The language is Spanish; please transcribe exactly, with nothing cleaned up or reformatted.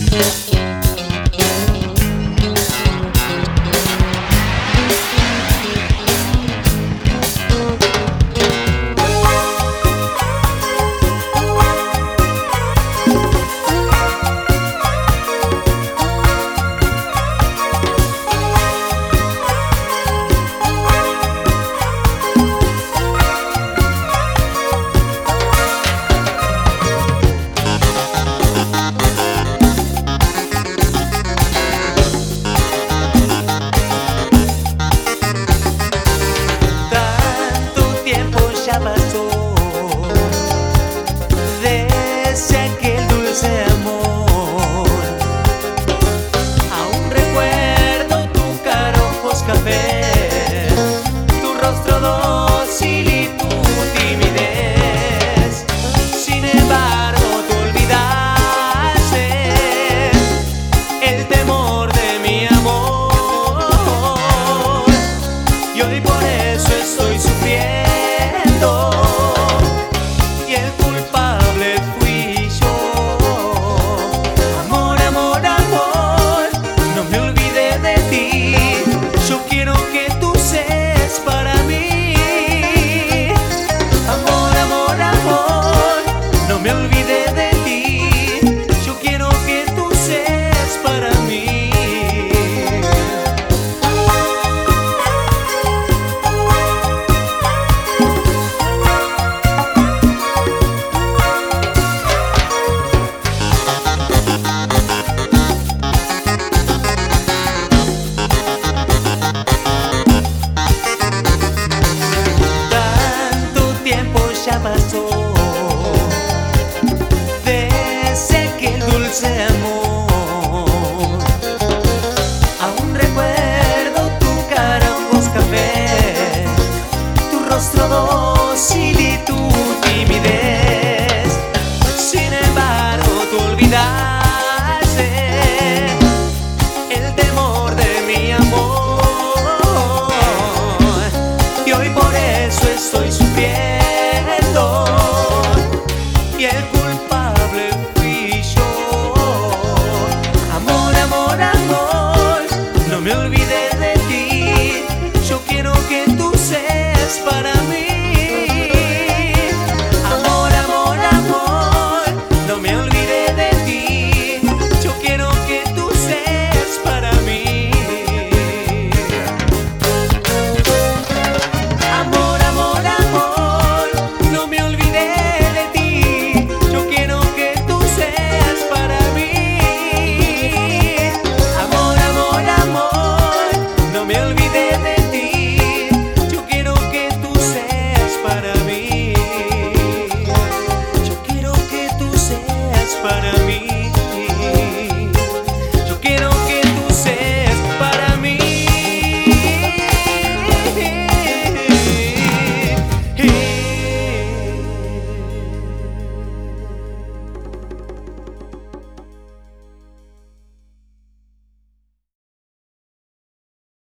Ya pasó desde aquel dulce amor. Aún recuerdo tu cara, ojos café, tu rostro dócil y tu timidez. Sin embargo, tú olvidaste el temor de mi amor, y hoy por eso estoy sufriendo. Y el culpable fui yo. Amor, amor, amor, no me olvidé de ti. Yo quiero que tú seas para mí. Amor, amor, amor, no me olvidé de ti. Yo quiero que tú seas para mí. Ya pasó desde aquel dulce amor.